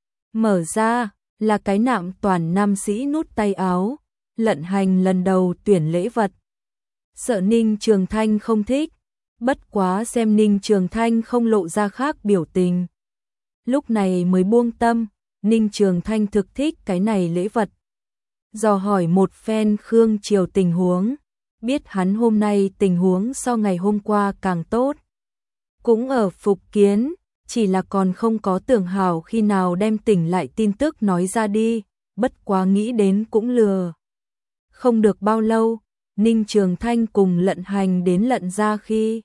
Mở ra, là cái nạm toàn nam sĩ nút tay áo, lận hành lần đầu tuyển lễ vật. Sợ Ninh Trường Thanh không thích, bất quá xem Ninh Trường Thanh không lộ ra khác biểu tình. Lúc này mới buông tâm, Ninh Trường Thanh thực thích cái này lễ vật. Dò hỏi một phen Khương Triều tình huống, biết hắn hôm nay tình huống so ngày hôm qua càng tốt. Cũng ở phục kiến, chỉ là còn không có tưởng hảo khi nào đem tỉnh lại tin tức nói ra đi, bất quá nghĩ đến cũng lừa. Không được bao lâu, Ninh Trường Thanh cùng lận hành đến lận ra khi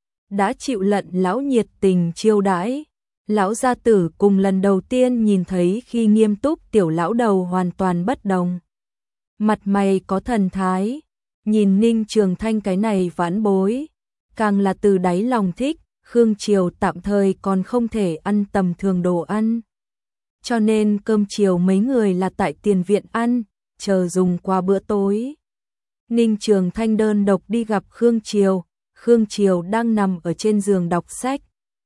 đã chịu lận lão nhiệt tình chiêu đãi. Lão gia tử cùng lần đầu tiên nhìn thấy khi nghiêm túc tiểu lão đầu hoàn toàn bất đồng. Mặt mày có thần thái, nhìn Ninh Trường Thanh cái này vãn bối, càng là từ đáy lòng thích. Khương Triều tạm thời còn không thể ăn tầm thường đồ ăn, cho nên cơm chiều mấy người là tại tiền viện ăn, chờ dùng qua bữa tối. Ninh Trường Thanh đơn độc đi gặp Khương Triều, Khương Triều đang nằm ở trên giường đọc sách.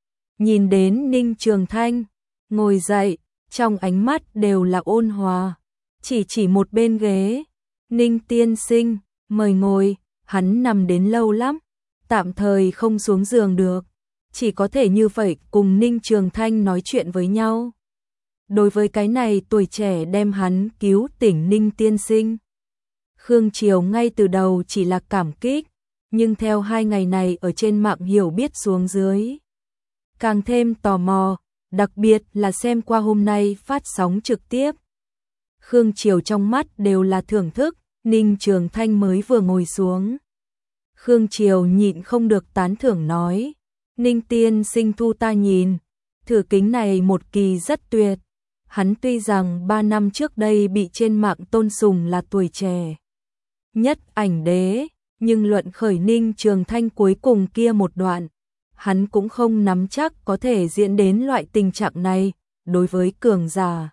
Nhìn đến Ninh Trường Thanh, ngồi dậy, trong ánh mắt đều là ôn hòa, chỉ chỉ một bên ghế. Ninh tiên sinh, mời ngồi, hắn nằm đến lâu lắm, tạm thời không xuống giường được. Chỉ có thể như vậy cùng Ninh Trường Thanh nói chuyện với nhau. Đối với cái này tuổi trẻ đem hắn cứu tỉnh Ninh tiên sinh, Khương Triều ngay từ đầu chỉ là cảm kích, nhưng theo hai ngày này ở trên mạng hiểu biết xuống dưới, càng thêm tò mò, đặc biệt là xem qua hôm nay phát sóng trực tiếp. Khương Triều trong mắt đều là thưởng thức, Ninh Trường Thanh mới vừa ngồi xuống. Khương Triều nhịn không được tán thưởng nói, Ninh tiên sinh thu ta nhìn, thử kính này một kỳ rất tuyệt. Hắn tuy rằng ba năm trước đây bị trên mạng tôn sùng là tuổi trẻ nhất ảnh đế, nhưng luận khởi Ninh Trường Thanh cuối cùng kia một đoạn, hắn cũng không nắm chắc có thể diễn đến loại tình trạng này. Đối với cường giả,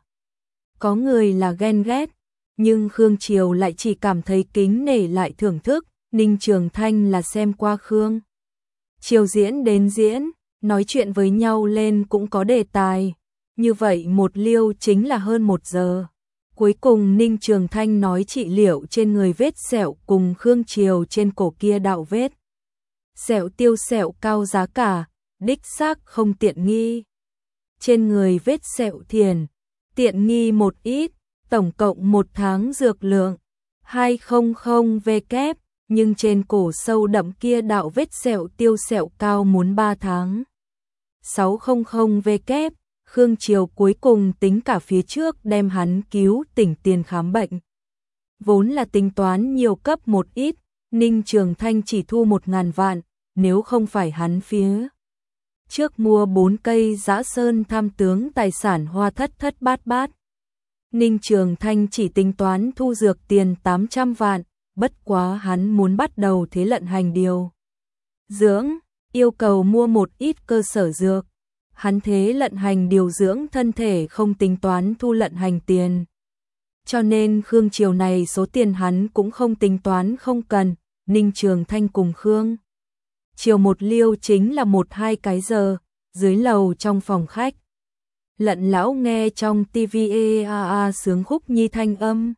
có người là ghen ghét, nhưng Khương Triều lại chỉ cảm thấy kính nể lại thưởng thức. Ninh Trường Thanh là xem qua Khương Triều diễn đến diễn, nói chuyện với nhau lên cũng có đề tài. Như vậy một liêu chính là hơn một giờ. Cuối cùng Ninh Trường Thanh nói trị liệu trên người vết sẹo cùng Khương Triều trên cổ kia đạo vết sẹo tiêu sẹo cao giá cả, đích xác không tiện nghi. Trên người vết sẹo thiền, tiện nghi một ít, tổng cộng một tháng dược lượng, hai trăm vê kép, nhưng trên cổ sâu đậm kia đạo vết sẹo tiêu sẹo cao muốn ba tháng. sáu trăm vê kép, Khương Triều cuối cùng tính cả phía trước đem hắn cứu tỉnh tiền khám bệnh. Vốn là tính toán nhiều cấp một ít, Ninh Trường Thanh chỉ thu một ngàn vạn, nếu không phải hắn phía trước mua bốn cây Dã Sơn tham tướng tài sản hoa thất thất bát bát. Ninh Trường Thanh chỉ tính toán thu dược tiền tám trăm vạn, bất quá hắn muốn bắt đầu thế lận hành điều dưỡng, yêu cầu mua một ít cơ sở dược. Hắn thế lận hành điều dưỡng thân thể không tính toán thu lận hành tiền. Cho nên Khương Triều này số tiền hắn cũng không tính toán không cần. Ninh Trường Thanh cùng Khương Triều một liêu chính là một hai cái giờ, dưới lầu trong phòng khách. Lận lão nghe trong tivi a a sướng khúc nhi thanh âm.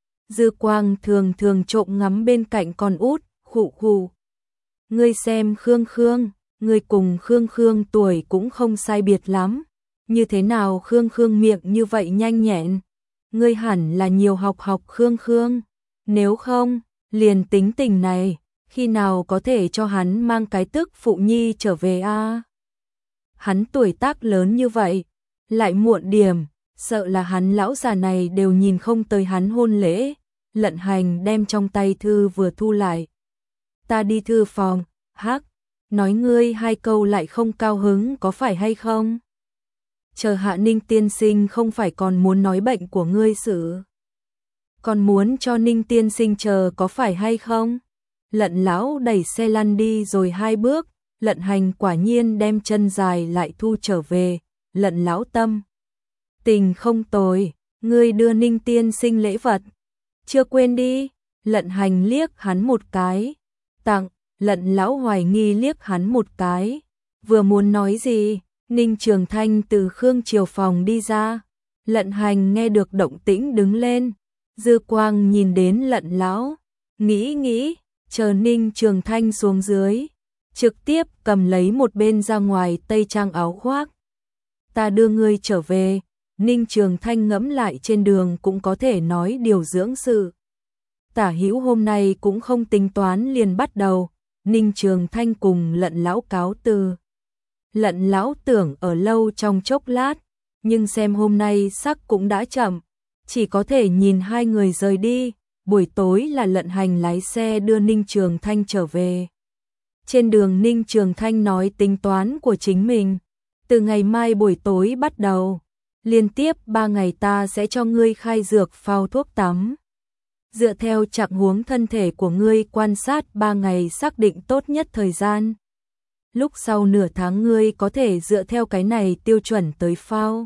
Dư Quang thường thường trộm ngắm bên cạnh con út, khụ khụ. Ngươi xem Khương Khương, ngươi cùng Khương Khương tuổi cũng không sai biệt lắm. Như thế nào Khương Khương miệng như vậy nhanh nhẹn? Ngươi hẳn là nhiều học học Khương Khương. Nếu không, liền tính tình này, khi nào có thể cho hắn mang cái tức phụ nhi trở về a? À? Hắn tuổi tác lớn như vậy, lại muộn điểm, sợ là hắn lão già này đều nhìn không tới hắn hôn lễ. Lận hành đem trong tay thư vừa thu lại. Ta đi thư phòng, hắc, nói ngươi hai câu lại không cao hứng có phải hay không? Chờ Hạ Ninh tiên sinh không phải còn muốn nói bệnh của ngươi sự. Còn muốn cho Ninh tiên sinh chờ có phải hay không? Lận lão đẩy xe lăn đi rồi hai bước, lận hành quả nhiên đem chân dài lại thu trở về. Lận lão tâm tình không tồi, ngươi đưa Ninh tiên sinh lễ vật. Chưa quên đi, lận hành liếc hắn một cái. Tặng, lận lão hoài nghi liếc hắn một cái. Vừa muốn nói gì, Ninh Trường Thanh từ Khương Triều phòng đi ra. Lận hành nghe được động tĩnh đứng lên. Dư Quang nhìn đến lận lão, nghĩ nghĩ, chờ Ninh Trường Thanh xuống dưới. Trực tiếp cầm lấy một bên ra ngoài tây trang áo khoác. Ta đưa ngươi trở về. Ninh Trường Thanh ngẫm lại trên đường cũng có thể nói điều dưỡng sự. Tả Hữu hôm nay cũng không tính toán liền bắt đầu. Ninh Trường Thanh cùng lận lão cáo từ. Lận lão tưởng ở lâu trong chốc lát, nhưng xem hôm nay sắc cũng đã chậm, chỉ có thể nhìn hai người rời đi. Buổi tối là lận hành lái xe đưa Ninh Trường Thanh trở về. Trên đường Ninh Trường Thanh nói tính toán của chính mình. Từ ngày mai buổi tối bắt đầu, liên tiếp ba ngày ta sẽ cho ngươi khai dược phao thuốc tắm. Dựa theo trạng huống thân thể của ngươi quan sát ba ngày xác định tốt nhất thời gian. Lúc sau nửa tháng ngươi có thể dựa theo cái này tiêu chuẩn tới phao.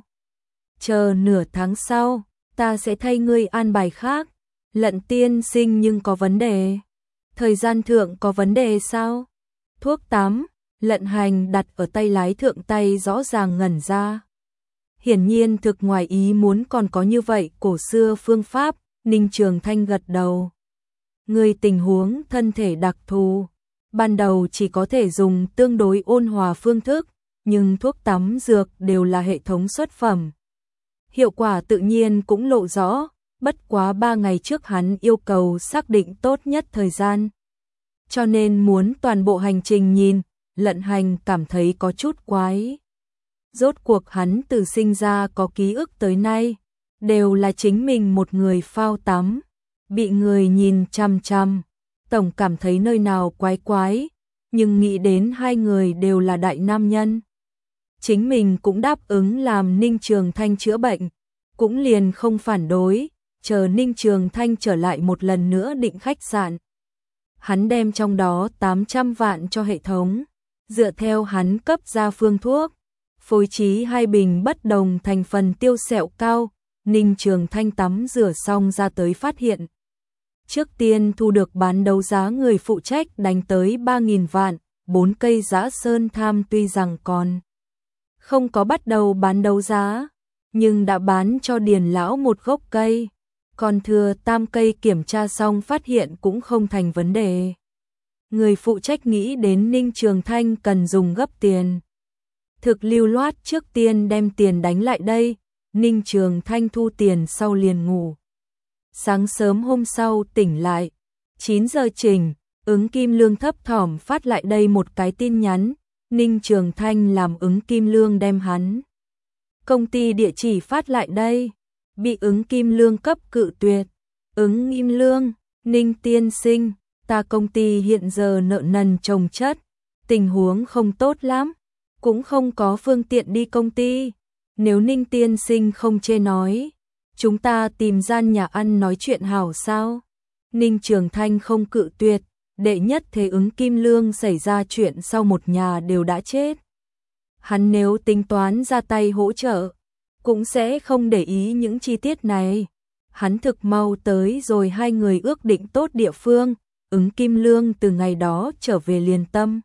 Chờ nửa tháng sau, ta sẽ thay ngươi an bài khác. Lận tiên sinh nhưng có vấn đề. Thời gian thượng có vấn đề sao? Thuốc tắm, lận hành đặt ở tay lái thượng tay rõ ràng ngẩn ra. Hiển nhiên thực ngoài ý muốn còn có như vậy cổ xưa phương pháp. Ninh Trường Thanh gật đầu. Người tình huống thân thể đặc thù, ban đầu chỉ có thể dùng tương đối ôn hòa phương thức, nhưng thuốc tắm dược đều là hệ thống xuất phẩm. Hiệu quả tự nhiên cũng lộ rõ, bất quá ba ngày trước hắn yêu cầu xác định tốt nhất thời gian. Cho nên muốn toàn bộ hành trình nhìn, lận hành cảm thấy có chút quái. Rốt cuộc hắn từ sinh ra có ký ức tới nay, đều là chính mình một người phao tắm, bị người nhìn chăm chăm, tổng cảm thấy nơi nào quái quái, nhưng nghĩ đến hai người đều là đại nam nhân. Chính mình cũng đáp ứng làm Ninh Trường Thanh chữa bệnh, cũng liền không phản đối, chờ Ninh Trường Thanh trở lại một lần nữa định khách sạn. Hắn đem trong đó tám trăm vạn cho hệ thống, dựa theo hắn cấp ra phương thuốc, phối trí hai bình bất đồng thành phần tiêu sẹo cao. Ninh Trường Thanh tắm rửa xong ra tới phát hiện. Trước tiên thu được bán đấu giá người phụ trách đánh tới ba nghìn vạn, bốn cây Dã Sơn tham tuy rằng còn không có bắt đầu bán đấu giá, nhưng đã bán cho Điền lão một gốc cây, còn thừa tam cây kiểm tra xong phát hiện cũng không thành vấn đề. Người phụ trách nghĩ đến Ninh Trường Thanh cần dùng gấp tiền. Thực lưu loát trước tiên đem tiền đánh lại đây. Ninh Trường Thanh thu tiền sau liền ngủ. Sáng sớm hôm sau tỉnh lại, chín giờ trình, ứng Kim Lương thấp thỏm phát lại đây một cái tin nhắn. Ninh Trường Thanh làm ứng Kim Lương đem hắn công ty địa chỉ phát lại đây, bị ứng Kim Lương cấp cự tuyệt. Ứng Kim Lương, Ninh tiên sinh, ta công ty hiện giờ nợ nần chồng chất, tình huống không tốt lắm, cũng không có phương tiện đi công ty. Nếu Ninh tiên sinh không chê nói, chúng ta tìm gian nhà ăn nói chuyện hảo sao? Ninh Trường Thanh không cự tuyệt, đệ nhất thế Ứng Kim Lương xảy ra chuyện sau một nhà đều đã chết. Hắn nếu tính toán ra tay hỗ trợ, cũng sẽ không để ý những chi tiết này. Hắn thực mau tới rồi hai người ước định tốt địa phương, Ứng Kim Lương từ ngày đó trở về liền tâm.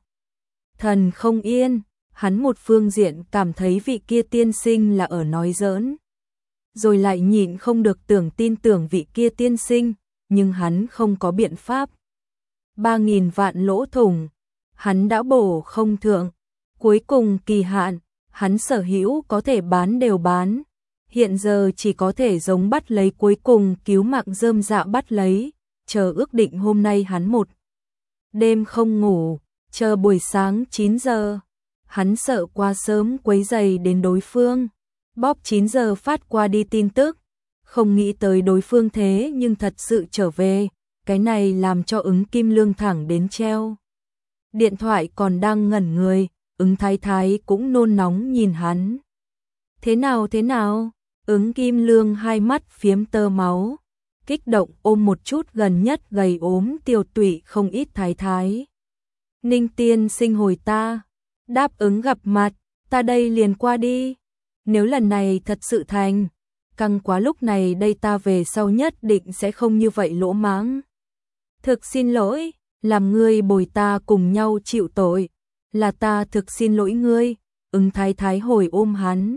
Thần không yên, hắn một phương diện cảm thấy vị kia tiên sinh là ở nói giỡn. Rồi lại nhịn không được tưởng tin tưởng vị kia tiên sinh, nhưng hắn không có biện pháp. Ba nghìn vạn lỗ thủng, hắn đã bổ không thượng. Cuối cùng kỳ hạn, hắn sở hữu có thể bán đều bán. Hiện giờ chỉ có thể giống bắt lấy cuối cùng cứu mạng rơm dạ bắt lấy, chờ ước định hôm nay hắn một đêm không ngủ, chờ buổi sáng chín giờ. Hắn sợ quá sớm quấy rầy đến đối phương, bóp chín giờ phát qua đi tin tức, không nghĩ tới đối phương thế nhưng thật sự trở về, cái này làm cho Ứng Kim Lương thẳng đến treo. Điện thoại còn đang ngẩn người, Ứng Thái Thái cũng nôn nóng nhìn hắn. Thế nào thế nào? Ứng Kim Lương hai mắt phiếm tơ máu, kích động ôm một chút gần nhất gầy ốm tiêu tụy không ít Thái Thái. Ninh tiên sinh hồi ta, đáp ứng gặp mặt, ta đây liền qua đi. Nếu lần này thật sự thành, căng quá lúc này đây ta về sau nhất định sẽ không như vậy lỗ mãng. Thực xin lỗi, làm ngươi bồi ta cùng nhau chịu tội, là ta thực xin lỗi ngươi. Ứng Thái Thái hồi ôm hắn,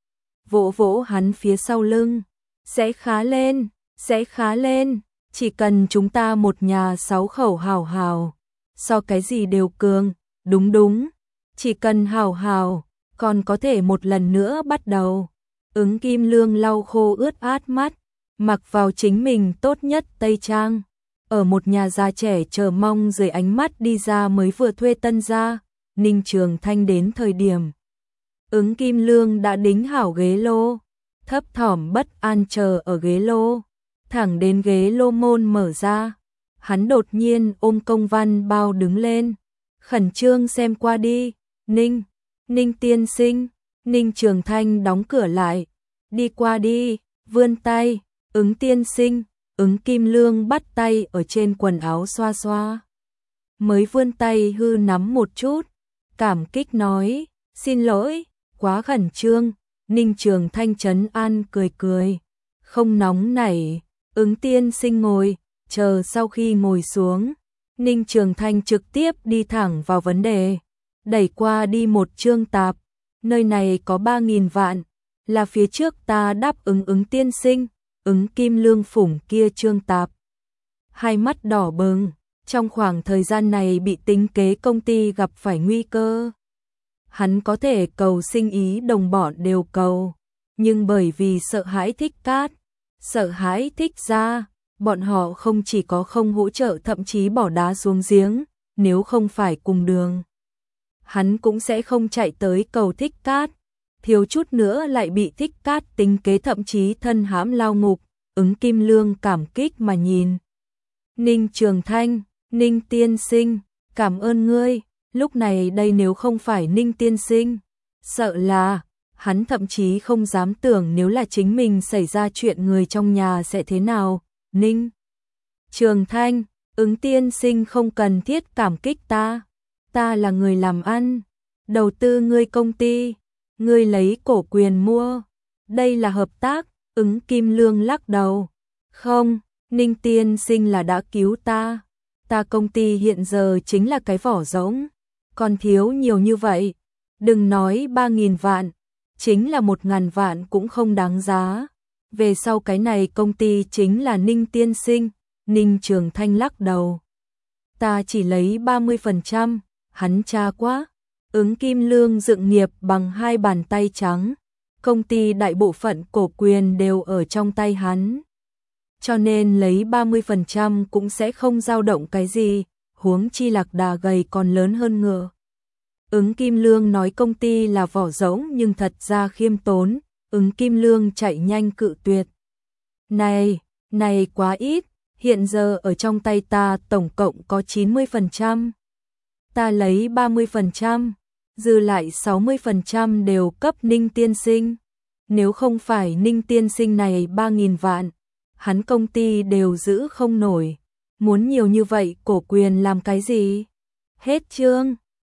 vỗ vỗ hắn phía sau lưng, sẽ khá lên, sẽ khá lên, chỉ cần chúng ta một nhà sáu khẩu hào hào, so cái gì đều cường, đúng đúng, chỉ cần hào hào, còn có thể một lần nữa bắt đầu. Ứng Kim Lương lau khô ướt át mắt, mặc vào chính mình tốt nhất tây trang, ở một nhà già trẻ chờ mong dưới ánh mắt đi ra mới vừa thuê tân gia. Ninh Trường Thanh đến thời điểm, Ứng Kim Lương đã đính hảo ghế lô, thấp thỏm bất an chờ ở ghế lô, thẳng đến ghế lô môn mở ra, hắn đột nhiên ôm công văn bao đứng lên, khẩn trương xem qua đi. Ninh, Ninh tiên sinh. Ninh Trường Thanh đóng cửa lại, đi qua đi, vươn tay, Ứng tiên sinh. Ứng Kim Lương bắt tay ở trên quần áo xoa xoa, mới vươn tay hư nắm một chút, cảm kích nói, xin lỗi, quá khẩn trương. Ninh Trường Thanh trấn an cười cười, không nóng nảy. Ứng tiên sinh ngồi, chờ sau khi ngồi xuống, Ninh Trường Thanh trực tiếp đi thẳng vào vấn đề, đẩy qua đi một chương tạp, nơi này có ba nghìn vạn, là phía trước ta đáp ứng Ứng tiên sinh. Ứng Kim Lương phủng kia trương tạp, hai mắt đỏ bừng, trong khoảng thời gian này bị tính kế công ty gặp phải nguy cơ. Hắn có thể cầu sinh ý đồng bọn đều cầu, nhưng bởi vì sợ hãi Thích Cát, sợ hãi Thích gia, bọn họ không chỉ có không hỗ trợ thậm chí bỏ đá xuống giếng, nếu không phải cùng đường. Hắn cũng sẽ không chạy tới cầu Thích Cát, thiếu chút nữa lại bị Thích Cát tính kế thậm chí thân hãm lao ngục. Ứng Kim Lương cảm kích mà nhìn Ninh Trường Thanh, Ninh tiên sinh, cảm ơn ngươi. Lúc này đây nếu không phải Ninh tiên sinh, sợ là hắn thậm chí không dám tưởng nếu là chính mình xảy ra chuyện người trong nhà sẽ thế nào. Ninh Trường Thanh, Ứng tiên sinh không cần thiết cảm kích ta, ta là người làm ăn, đầu tư ngươi công ty, ngươi lấy cổ quyền mua, đây là hợp tác. Ứng Kim Lương lắc đầu, không, Ninh tiên sinh là đã cứu ta, ta công ty hiện giờ chính là cái vỏ rỗng, còn thiếu nhiều như vậy, đừng nói ba nghìn vạn, chính là một ngàn vạn cũng không đáng giá, về sau cái này công ty chính là Ninh tiên sinh. Ninh Trường Thanh lắc đầu, ta chỉ lấy ba mươi phần trăm, hắn cha quá. Ứng Kim Lương dựng nghiệp bằng hai bàn tay trắng, công ty đại bộ phận cổ quyền đều ở trong tay hắn, cho nên lấy ba mươi phần trăm cũng sẽ không dao động cái gì, huống chi Lạc Đà gầy còn lớn hơn ngựa. Ứng Kim Lương nói công ty là vỏ rỗng nhưng thật ra khiêm tốn. Ứng Kim Lương chạy nhanh cự tuyệt, này, này quá ít, hiện giờ ở trong tay ta tổng cộng có chín mươi phần trăm, ta lấy ba mươi phần trăm. dư lại sáu mươi phần trăm đều cấp Ninh tiên sinh. Nếu không phải Ninh tiên sinh này ba nghìn vạn, hắn công ty đều giữ không nổi. Muốn nhiều như vậy cổ quyền làm cái gì? Hết chương.